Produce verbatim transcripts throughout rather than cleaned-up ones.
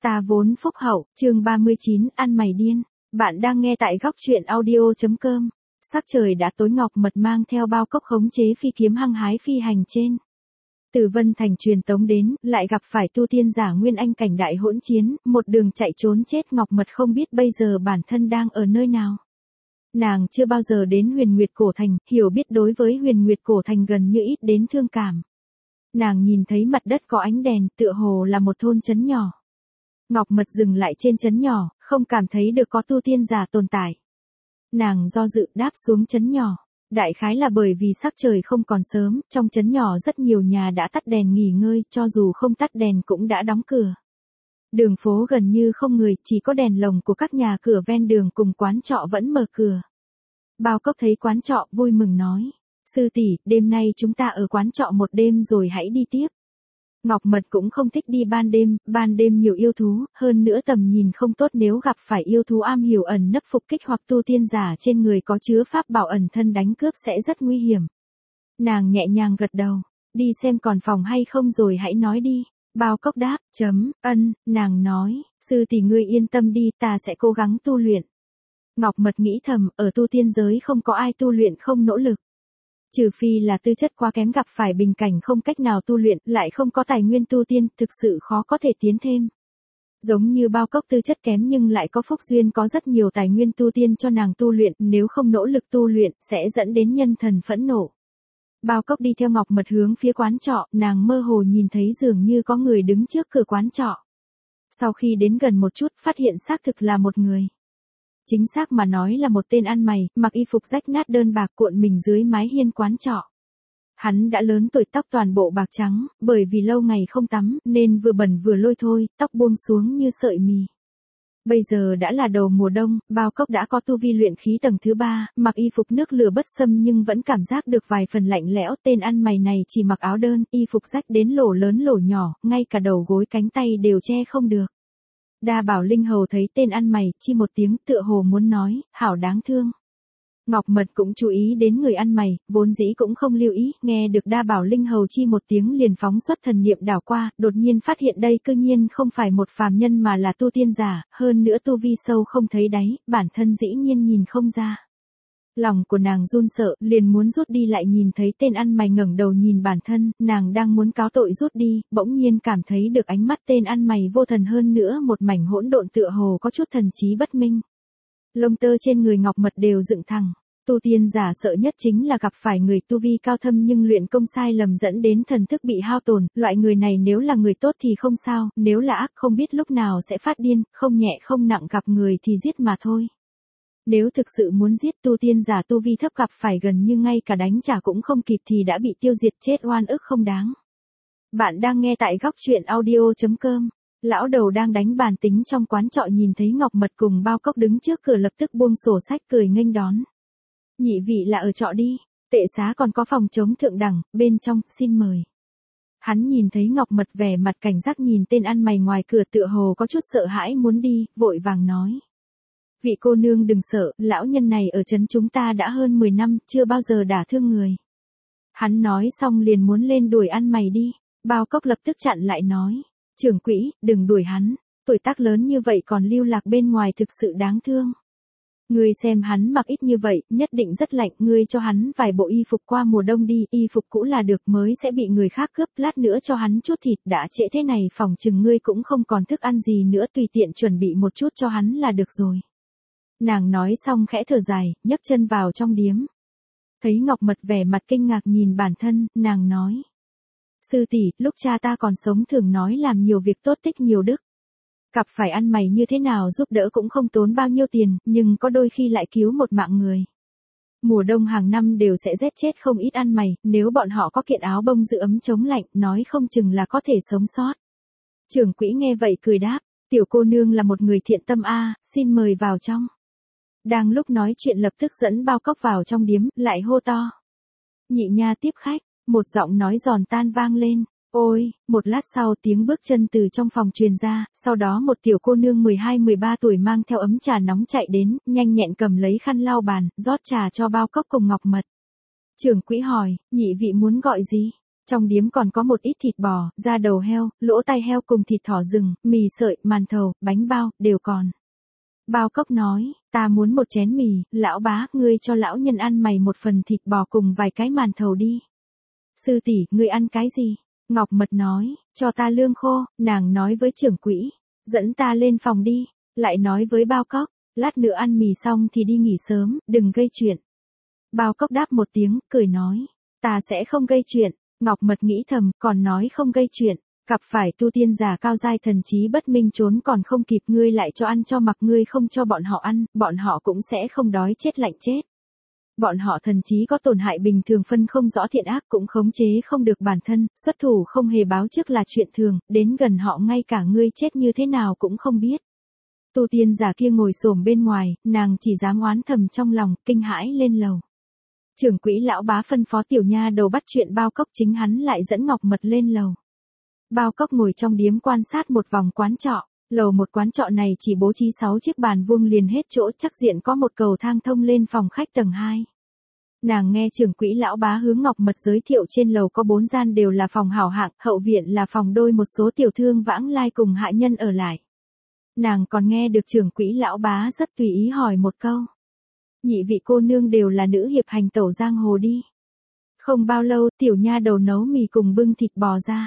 Ta vốn phúc hậu, chương ba mươi chín, ăn mày điên. Bạn đang nghe tại góc truyện audio.com. Sắc trời đã tối, Ngọc Mật mang theo bao cốc khống chế phi kiếm hăng hái phi hành trên. Từ Vân Thành truyền tống đến, lại gặp phải tu tiên giả Nguyên Anh cảnh đại hỗn chiến, một đường chạy trốn chết. Ngọc Mật không biết bây giờ bản thân đang ở nơi nào. Nàng chưa bao giờ đến Huyền Nguyệt Cổ Thành, hiểu biết đối với Huyền Nguyệt Cổ Thành gần như ít đến thương cảm. Nàng nhìn thấy mặt đất có ánh đèn, tựa hồ là một thôn trấn nhỏ. Ngọc Mật dừng lại trên trấn nhỏ, không cảm thấy được có tu tiên giả tồn tại. Nàng do dự đáp xuống trấn nhỏ. Đại khái là bởi vì sắc trời không còn sớm, trong trấn nhỏ rất nhiều nhà đã tắt đèn nghỉ ngơi, cho dù không tắt đèn cũng đã đóng cửa. Đường phố gần như không người, chỉ có đèn lồng của các nhà cửa ven đường cùng quán trọ vẫn mở cửa. Bao Cốc thấy quán trọ, vui mừng nói: "Sư tỷ, đêm nay chúng ta ở quán trọ một đêm rồi hãy đi tiếp." Ngọc Mật cũng không thích đi ban đêm, ban đêm nhiều yêu thú, hơn nữa tầm nhìn không tốt, nếu gặp phải yêu thú am hiểu ẩn nấp phục kích hoặc tu tiên giả trên người có chứa pháp bảo ẩn thân đánh cướp sẽ rất nguy hiểm. Nàng nhẹ nhàng gật đầu: "Đi xem còn phòng hay không rồi hãy nói đi." Bao Cốc đáp: "Chấm, ân." Nàng nói: "Sư tỷ ngươi yên tâm đi, ta sẽ cố gắng tu luyện." Ngọc Mật nghĩ thầm, ở tu tiên giới không có ai tu luyện không nỗ lực. Trừ phi là tư chất quá kém, gặp phải bình cảnh không cách nào tu luyện, lại không có tài nguyên tu tiên, thực sự khó có thể tiến thêm. Giống như Bao Cốc tư chất kém nhưng lại có phúc duyên, có rất nhiều tài nguyên tu tiên cho nàng tu luyện, nếu không nỗ lực tu luyện, sẽ dẫn đến nhân thần phẫn nộ. Bao Cốc đi theo Ngọc Mật hướng phía quán trọ, nàng mơ hồ nhìn thấy dường như có người đứng trước cửa quán trọ. Sau khi đến gần một chút, phát hiện xác thực là một người. Chính xác mà nói là một tên ăn mày, mặc y phục rách nát đơn bạc, cuộn mình dưới mái hiên quán trọ. Hắn đã lớn tuổi, tóc toàn bộ bạc trắng, bởi vì lâu ngày không tắm, nên vừa bẩn vừa lôi thôi, tóc buông xuống như sợi mì. Bây giờ đã là đầu mùa đông, Bao Cốc đã có tu vi luyện khí tầng thứ ba, mặc y phục nước lửa bất xâm nhưng vẫn cảm giác được vài phần lạnh lẽo. Tên ăn mày này chỉ mặc áo đơn, y phục rách đến lỗ lớn lỗ nhỏ, ngay cả đầu gối cánh tay đều che không được. Đa Bảo Linh Hầu thấy tên ăn mày, chi một tiếng, tựa hồ muốn nói: "Hảo đáng thương." Ngọc Mật cũng chú ý đến người ăn mày, vốn dĩ cũng không lưu ý, nghe được Đa Bảo Linh Hầu chi một tiếng liền phóng xuất thần niệm đảo qua, đột nhiên phát hiện đây cư nhiên không phải một phàm nhân mà là tu tiên giả, hơn nữa tu vi sâu không thấy đáy, bản thân dĩ nhiên nhìn không ra. Lòng của nàng run sợ, liền muốn rút đi, lại nhìn thấy tên ăn mày ngẩng đầu nhìn bản thân, nàng đang muốn cáo tội rút đi, bỗng nhiên cảm thấy được ánh mắt tên ăn mày vô thần, hơn nữa một mảnh hỗn độn, tựa hồ có chút thần trí bất minh. Lông tơ trên người Ngọc Mật đều dựng thẳng. Tu tiên giả sợ nhất chính là gặp phải người tu vi cao thâm nhưng luyện công sai lầm dẫn đến thần thức bị hao tổn, loại người này nếu là người tốt thì không sao, nếu là ác không biết lúc nào sẽ phát điên, không nhẹ không nặng gặp người thì giết mà thôi. Nếu thực sự muốn giết, tu tiên giả tu vi thấp gặp phải gần như ngay cả đánh trả cũng không kịp thì đã bị tiêu diệt, chết oan ức không đáng. Bạn đang nghe tại góc truyện audio.com. Lão đầu đang đánh bàn tính trong quán trọ nhìn thấy Ngọc Mật cùng Bao Cốc đứng trước cửa, lập tức buông sổ sách cười nghênh đón. "Nhị vị là ở trọ đi, tệ xá còn có phòng trống thượng đẳng, bên trong, xin mời." Hắn nhìn thấy Ngọc Mật vẻ mặt cảnh giác nhìn tên ăn mày ngoài cửa, tựa hồ có chút sợ hãi muốn đi, vội vàng nói: "Vị cô nương đừng sợ, lão nhân này ở trấn chúng ta đã hơn mười năm, chưa bao giờ đả thương người." Hắn nói xong liền muốn lên đuổi ăn mày đi. Bao Cốc lập tức chặn lại nói: "Trưởng quỹ, đừng đuổi hắn, tuổi tác lớn như vậy còn lưu lạc bên ngoài thực sự đáng thương. Ngươi xem hắn mặc ít như vậy, nhất định rất lạnh, ngươi cho hắn vài bộ y phục qua mùa đông đi, y phục cũ là được, mới sẽ bị người khác cướp, lát nữa cho hắn chút thịt, đã trễ thế này phòng chừng ngươi cũng không còn thức ăn gì nữa, tùy tiện chuẩn bị một chút cho hắn là được rồi." Nàng nói xong khẽ thở dài, nhấc chân vào trong điếm. Thấy Ngọc Mật vẻ mặt kinh ngạc nhìn bản thân, nàng nói: "Sư tỷ, lúc cha ta còn sống thường nói làm nhiều việc tốt tích nhiều đức. Gặp phải ăn mày như thế nào giúp đỡ cũng không tốn bao nhiêu tiền, nhưng có đôi khi lại cứu một mạng người. Mùa đông hàng năm đều sẽ giết chết không ít ăn mày, nếu bọn họ có kiện áo bông giữ ấm chống lạnh, nói không chừng là có thể sống sót." Trưởng quỹ nghe vậy cười đáp: "Tiểu cô nương là một người thiện tâm a, xin mời vào trong." Đang lúc nói chuyện lập tức dẫn Bao Cốc vào trong điếm, lại hô to: "Nhị nha tiếp khách." Một giọng nói giòn tan vang lên. Ôi, một lát sau tiếng bước chân từ trong phòng truyền ra, sau đó một tiểu cô nương mười hai mười ba tuổi mang theo ấm trà nóng chạy đến, nhanh nhẹn cầm lấy khăn lau bàn, rót trà cho Bao Cốc cùng Ngọc Mật. Trưởng quỹ hỏi: "Nhị vị muốn gọi gì?" Trong điếm còn có một ít thịt bò, da đầu heo, lỗ tai heo cùng thịt thỏ rừng, mì sợi, màn thầu, bánh bao, đều còn. Bao Cốc nói, ta muốn một chén mì, lão bá, ngươi cho lão nhân ăn mày một phần thịt bò cùng vài cái màn thầu đi. Sư tỷ, ngươi ăn cái gì? Ngọc Mật nói, cho ta lương khô, nàng nói với trưởng quỹ, dẫn ta lên phòng đi, lại nói với Bao Cốc, lát nữa ăn mì xong thì đi nghỉ sớm, đừng gây chuyện. Bao Cốc đáp một tiếng, cười nói, ta sẽ không gây chuyện. Ngọc Mật nghĩ thầm, còn nói không gây chuyện, gặp phải tu tiên giả cao giai thần trí bất minh trốn còn không kịp, ngươi lại cho ăn cho mặc, ngươi không cho bọn họ ăn, bọn họ cũng sẽ không đói chết lạnh chết. Bọn họ thần trí có tổn hại bình thường, phân không rõ thiện ác, cũng khống chế không được bản thân, xuất thủ không hề báo trước là chuyện thường, đến gần họ ngay cả ngươi chết như thế nào cũng không biết. Tu tiên giả kia ngồi xổm bên ngoài, nàng chỉ dám oán thầm trong lòng, kinh hãi lên lầu. Trưởng quỹ lão bá phân phó tiểu nha đầu bắt chuyện Bao Cốc, chính hắn lại dẫn Ngọc Mật lên lầu. Bao Cốc ngồi trong điếm quan sát một vòng quán trọ, lầu một quán trọ này chỉ bố trí sáu chiếc bàn vuông liền hết chỗ, chắc diện có một cầu thang thông lên phòng khách tầng hai. Nàng nghe trưởng quỹ lão bá hướng Ngọc Mật giới thiệu trên lầu có bốn gian đều là phòng hảo hạng, hậu viện là phòng đôi một số tiểu thương vãng lai cùng hạ nhân ở lại. Nàng còn nghe được trưởng quỹ lão bá rất tùy ý hỏi một câu. Nhị vị cô nương đều là nữ hiệp hành tẩu giang hồ đi. Không bao lâu tiểu nha đầu nấu mì cùng bưng thịt bò ra.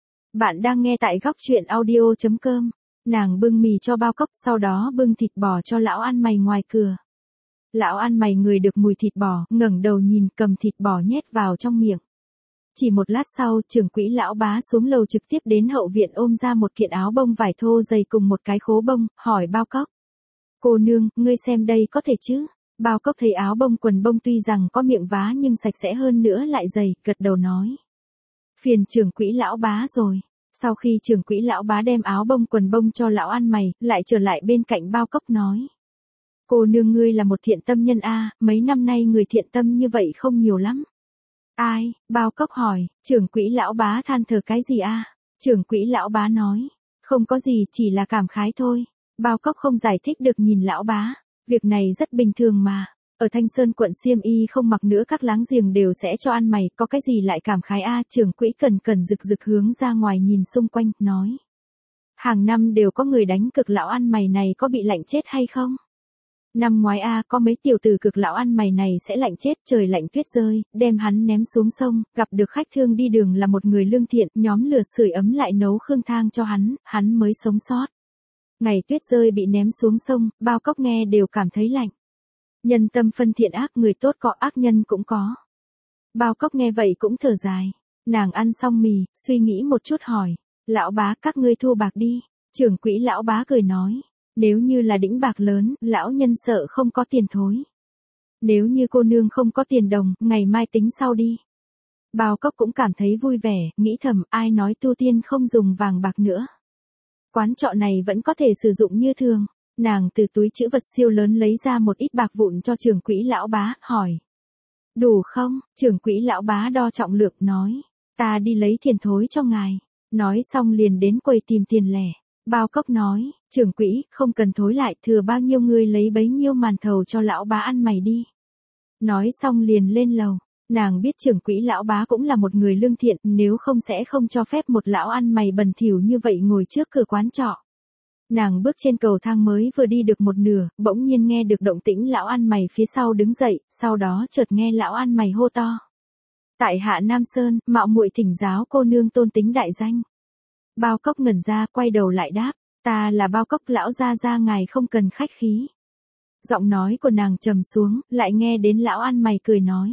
Bạn đang nghe tại góc truyện audio chấm com. Nàng bưng mì cho Bao Cốc, sau đó bưng thịt bò cho lão ăn mày ngoài cửa. Lão ăn mày ngửi được mùi thịt bò, ngẩng đầu nhìn, cầm thịt bò nhét vào trong miệng. Chỉ một lát sau, trưởng quỹ lão bá xuống lầu trực tiếp đến hậu viện ôm ra một kiện áo bông vải thô dày cùng một cái khố bông, hỏi Bao Cốc. Cô nương, ngươi xem đây có thể chứ? Bao Cốc thấy áo bông quần bông tuy rằng có miệng vá nhưng sạch sẽ hơn nữa lại dày, gật đầu nói. Phiền trưởng quỹ lão bá rồi. Sau khi trưởng quỹ lão bá đem áo bông quần bông cho lão ăn mày, lại trở lại bên cạnh Bao Cốc nói. Cô nương ngươi là một thiện tâm nhân a, mấy năm nay người thiện tâm như vậy không nhiều lắm. Ai? Bao Cốc hỏi, trưởng quỹ lão bá than thở cái gì a? Trưởng quỹ lão bá nói, không có gì, chỉ là cảm khái thôi. Bao Cốc không giải thích được nhìn lão bá. Việc này rất bình thường mà, ở Thanh Sơn quận xiêm y không mặc nữa các láng giềng đều sẽ cho ăn mày, có cái gì lại cảm khái a? Trưởng quỹ cần cần rực rực hướng ra ngoài nhìn xung quanh, nói. Hàng năm đều có người đánh cực lão ăn mày này, có bị lạnh chết hay không? Năm ngoái a có mấy tiểu tử cực lão ăn mày này sẽ lạnh chết, trời lạnh tuyết rơi, đem hắn ném xuống sông, gặp được khách thương đi đường là một người lương thiện, nhóm lửa sưởi ấm lại nấu khương thang cho hắn, hắn mới sống sót. Ngày tuyết rơi bị ném xuống sông, Bao Cốc nghe đều cảm thấy lạnh. Nhân tâm phân thiện ác, người tốt có, ác nhân cũng có. Bao Cốc nghe vậy cũng thở dài. Nàng ăn xong mì, suy nghĩ một chút hỏi. Lão bá, các ngươi thu bạc đi. Trưởng quỹ lão bá cười nói. Nếu như là đĩnh bạc lớn, lão nhân sợ không có tiền thối. Nếu như cô nương không có tiền đồng, ngày mai tính sau đi. Bao Cốc cũng cảm thấy vui vẻ, nghĩ thầm, ai nói tu tiên không dùng vàng bạc nữa. Quán trọ này vẫn có thể sử dụng như thường. Nàng từ túi trữ vật siêu lớn lấy ra một ít bạc vụn cho trưởng quỹ lão bá, hỏi. Đủ không? Trưởng quỹ lão bá đo trọng lượng nói. Ta đi lấy tiền thối cho ngài. Nói xong liền đến quầy tìm tiền lẻ. Bao Cốc nói, trưởng quỹ, không cần thối lại, thừa bao nhiêu ngươi lấy bấy nhiêu màn thầu cho lão bá ăn mày đi. Nói xong liền lên lầu. Nàng biết trưởng quỹ lão bá cũng là một người lương thiện, nếu không sẽ không cho phép một lão ăn mày bẩn thỉu như vậy ngồi trước cửa quán trọ. Nàng bước trên cầu thang mới vừa đi được một nửa, bỗng nhiên nghe được động tĩnh lão ăn mày phía sau đứng dậy, sau đó chợt nghe lão ăn mày hô to. Tại Hạ Nam Sơn, mạo muội thỉnh giáo cô nương tôn tính đại danh. Bao Cốc ngẩn ra, quay đầu lại đáp, ta là Bao Cốc lão gia gia, ngài không cần khách khí. Giọng nói của nàng trầm xuống, lại nghe đến lão ăn mày cười nói.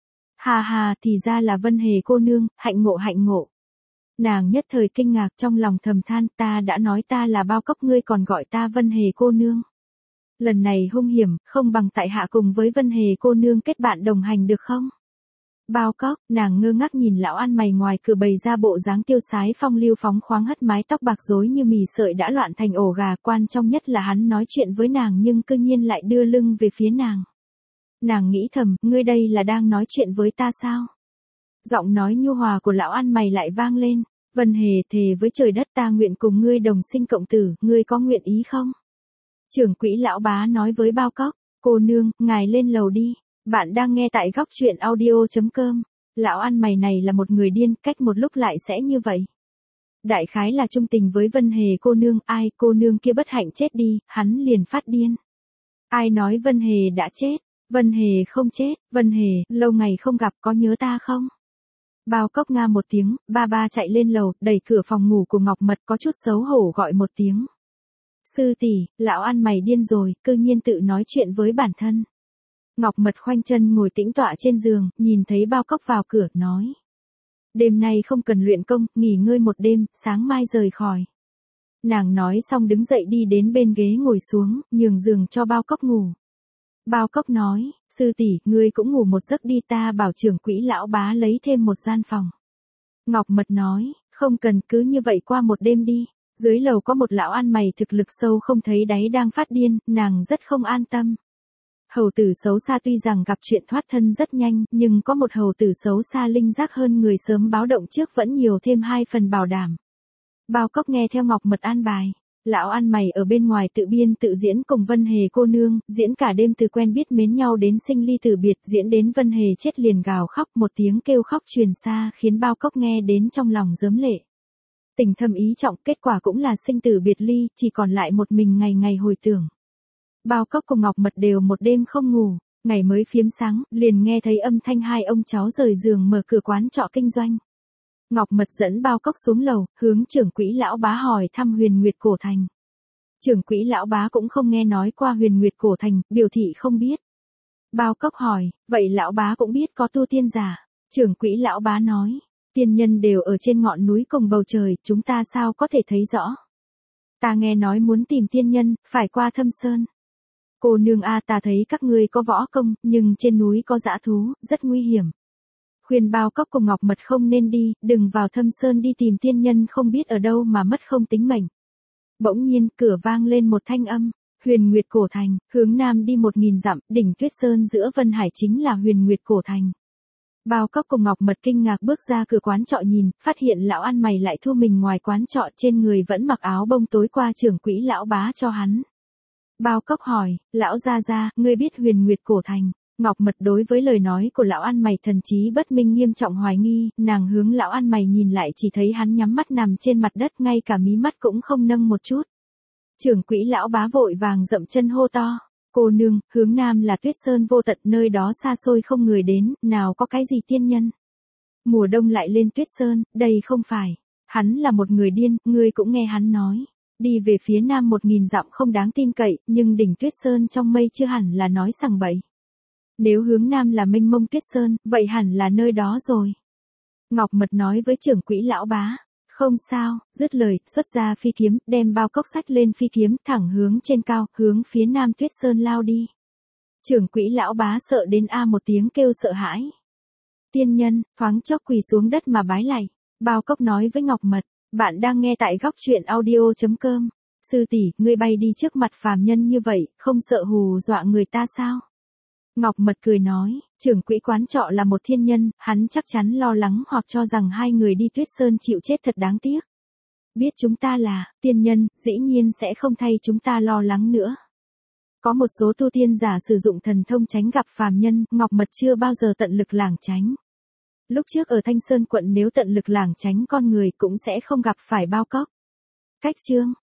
Hà hà, thì ra là Vân Hề cô nương, hạnh ngộ hạnh ngộ. Nàng nhất thời kinh ngạc, trong lòng thầm than, ta đã nói ta là Bao Cốc, ngươi còn gọi ta Vân Hề cô nương. Lần này hung hiểm, không bằng tại hạ cùng với Vân Hề cô nương kết bạn đồng hành được không? Bao Cốc, nàng ngơ ngác nhìn lão ăn mày ngoài cửa bày ra bộ dáng tiêu sái phong lưu phóng khoáng, hất mái tóc bạc rối như mì sợi đã loạn thành ổ gà, quan trọng nhất là hắn nói chuyện với nàng nhưng cư nhiên lại đưa lưng về phía nàng. Nàng nghĩ thầm, ngươi đây là đang nói chuyện với ta sao? Giọng nói nhu hòa của lão ăn mày lại vang lên, Vân Hề thề với trời đất ta nguyện cùng ngươi đồng sinh cộng tử, ngươi có nguyện ý không? Trưởng quỹ lão bá nói với Bao Cốc, cô nương, ngài lên lầu đi, bạn đang nghe tại góc truyện audio chấm com. Lão ăn mày này là một người điên, cách một lúc lại sẽ như vậy. Đại khái là trung tình với Vân Hề cô nương, ai cô nương kia bất hạnh chết đi, hắn liền phát điên. Ai nói Vân Hề đã chết? Vân Hề không chết, Vân Hề, lâu ngày không gặp có nhớ ta không? Bao Cốc nga một tiếng, ba ba chạy lên lầu, đẩy cửa phòng ngủ của Ngọc Mật có chút xấu hổ gọi một tiếng. Sư tỷ, lão ăn mày điên rồi, cư nhiên tự nói chuyện với bản thân. Ngọc Mật khoanh chân ngồi tĩnh tọa trên giường, nhìn thấy Bao Cốc vào cửa, nói. Đêm nay không cần luyện công, nghỉ ngơi một đêm, sáng mai rời khỏi. Nàng nói xong đứng dậy đi đến bên ghế ngồi xuống, nhường giường cho Bao Cốc ngủ. Bao Cốc nói, sư tỷ, ngươi cũng ngủ một giấc đi, ta bảo trưởng quỹ lão bá lấy thêm một gian phòng. Ngọc Mật nói, không cần, cứ như vậy qua một đêm đi. Dưới lầu có một lão ăn mày thực lực sâu không thấy đáy đang phát điên, nàng rất không an tâm. Hầu tử xấu xa tuy rằng gặp chuyện thoát thân rất nhanh, nhưng có một hầu tử xấu xa linh giác hơn người sớm báo động trước vẫn nhiều thêm hai phần bảo đảm. Bao Cốc nghe theo Ngọc Mật an bài. Lão ăn mày ở bên ngoài tự biên tự diễn cùng Vân Hề cô nương, diễn cả đêm từ quen biết mến nhau đến sinh ly tử biệt, diễn đến Vân Hề chết liền gào khóc, một tiếng kêu khóc truyền xa khiến Bao Cốc nghe đến trong lòng rớm lệ. Tình thâm ý trọng, kết quả cũng là sinh tử biệt ly, chỉ còn lại một mình ngày ngày hồi tưởng. Bao Cốc cùng Ngọc Mật đều một đêm không ngủ, ngày mới phiếm sáng, liền nghe thấy âm thanh hai ông cháu rời giường mở cửa quán trọ kinh doanh. Ngọc Mật dẫn Bao Cốc xuống lầu, hướng trưởng quỹ lão bá hỏi thăm Huyền Nguyệt Cổ Thành. Trưởng quỹ lão bá cũng không nghe nói qua Huyền Nguyệt Cổ Thành, biểu thị không biết. Bao Cốc hỏi, vậy lão bá cũng biết có tu tiên giả? Trưởng quỹ lão bá nói, tiên nhân đều ở trên ngọn núi cùng bầu trời, chúng ta sao có thể thấy rõ? Ta nghe nói muốn tìm tiên nhân, phải qua Thâm Sơn. Cô nương a, ta thấy các ngươi có võ công, nhưng trên núi có dã thú, rất nguy hiểm. Khuyên Bao Cốc cùng Ngọc Mật không nên đi, đừng vào Thâm Sơn đi tìm tiên nhân không biết ở đâu mà mất không tính mệnh. Bỗng nhiên, cửa vang lên một thanh âm, Huyền Nguyệt Cổ Thành, hướng nam đi một nghìn dặm, đỉnh Tuyết Sơn giữa Vân Hải chính là Huyền Nguyệt Cổ Thành. Bao Cốc cùng Ngọc Mật kinh ngạc bước ra cửa quán trọ nhìn, phát hiện lão ăn mày lại thu mình ngoài quán trọ, trên người vẫn mặc áo bông tối qua trưởng quỹ lão bá cho hắn. Bao Cốc hỏi, lão gia gia, ngươi biết Huyền Nguyệt Cổ Thành? Ngọc Mật đối với lời nói của lão ăn mày thần trí bất minh nghiêm trọng hoài nghi, nàng hướng lão ăn mày nhìn lại chỉ thấy hắn nhắm mắt nằm trên mặt đất, ngay cả mí mắt cũng không nâng một chút. Trưởng quỹ lão bá vội vàng dậm chân hô to, cô nương, hướng nam là Tuyết Sơn vô tận, nơi đó xa xôi không người đến, nào có cái gì tiên nhân. Mùa đông lại lên Tuyết Sơn, đây không phải. Hắn là một người điên, ngươi cũng nghe hắn nói. Đi về phía nam một nghìn dặm không đáng tin cậy, nhưng đỉnh Tuyết Sơn trong mây chưa hẳn là nói sằng bậy. Nếu hướng nam là mênh mông Tuyết Sơn, vậy hẳn là nơi đó rồi. Ngọc Mật nói với trưởng quỹ lão bá. Không sao, dứt lời, xuất ra phi kiếm, đem Bao Cốc sách lên phi kiếm, thẳng hướng trên cao, hướng phía nam Tuyết Sơn lao đi. Trưởng quỹ lão bá sợ đến a một tiếng kêu sợ hãi. Tiên nhân, thoáng chốc quỳ xuống đất mà bái lạy. Bao Cốc nói với Ngọc Mật, bạn đang nghe tại góc truyện audio chấm com. Sư tỷ, ngươi bay đi trước mặt phàm nhân như vậy, không sợ hù dọa người ta sao? Ngọc Mật cười nói, trưởng quỹ quán trọ là một thiên nhân, hắn chắc chắn lo lắng hoặc cho rằng hai người đi Tuyết Sơn chịu chết thật đáng tiếc. Biết chúng ta là tiên nhân, dĩ nhiên sẽ không thay chúng ta lo lắng nữa. Có một số tu tiên giả sử dụng thần thông tránh gặp phàm nhân, Ngọc Mật chưa bao giờ tận lực lảng tránh. Lúc trước ở Thanh Sơn quận nếu tận lực lảng tránh con người cũng sẽ không gặp phải Bao Cốc. Cách chương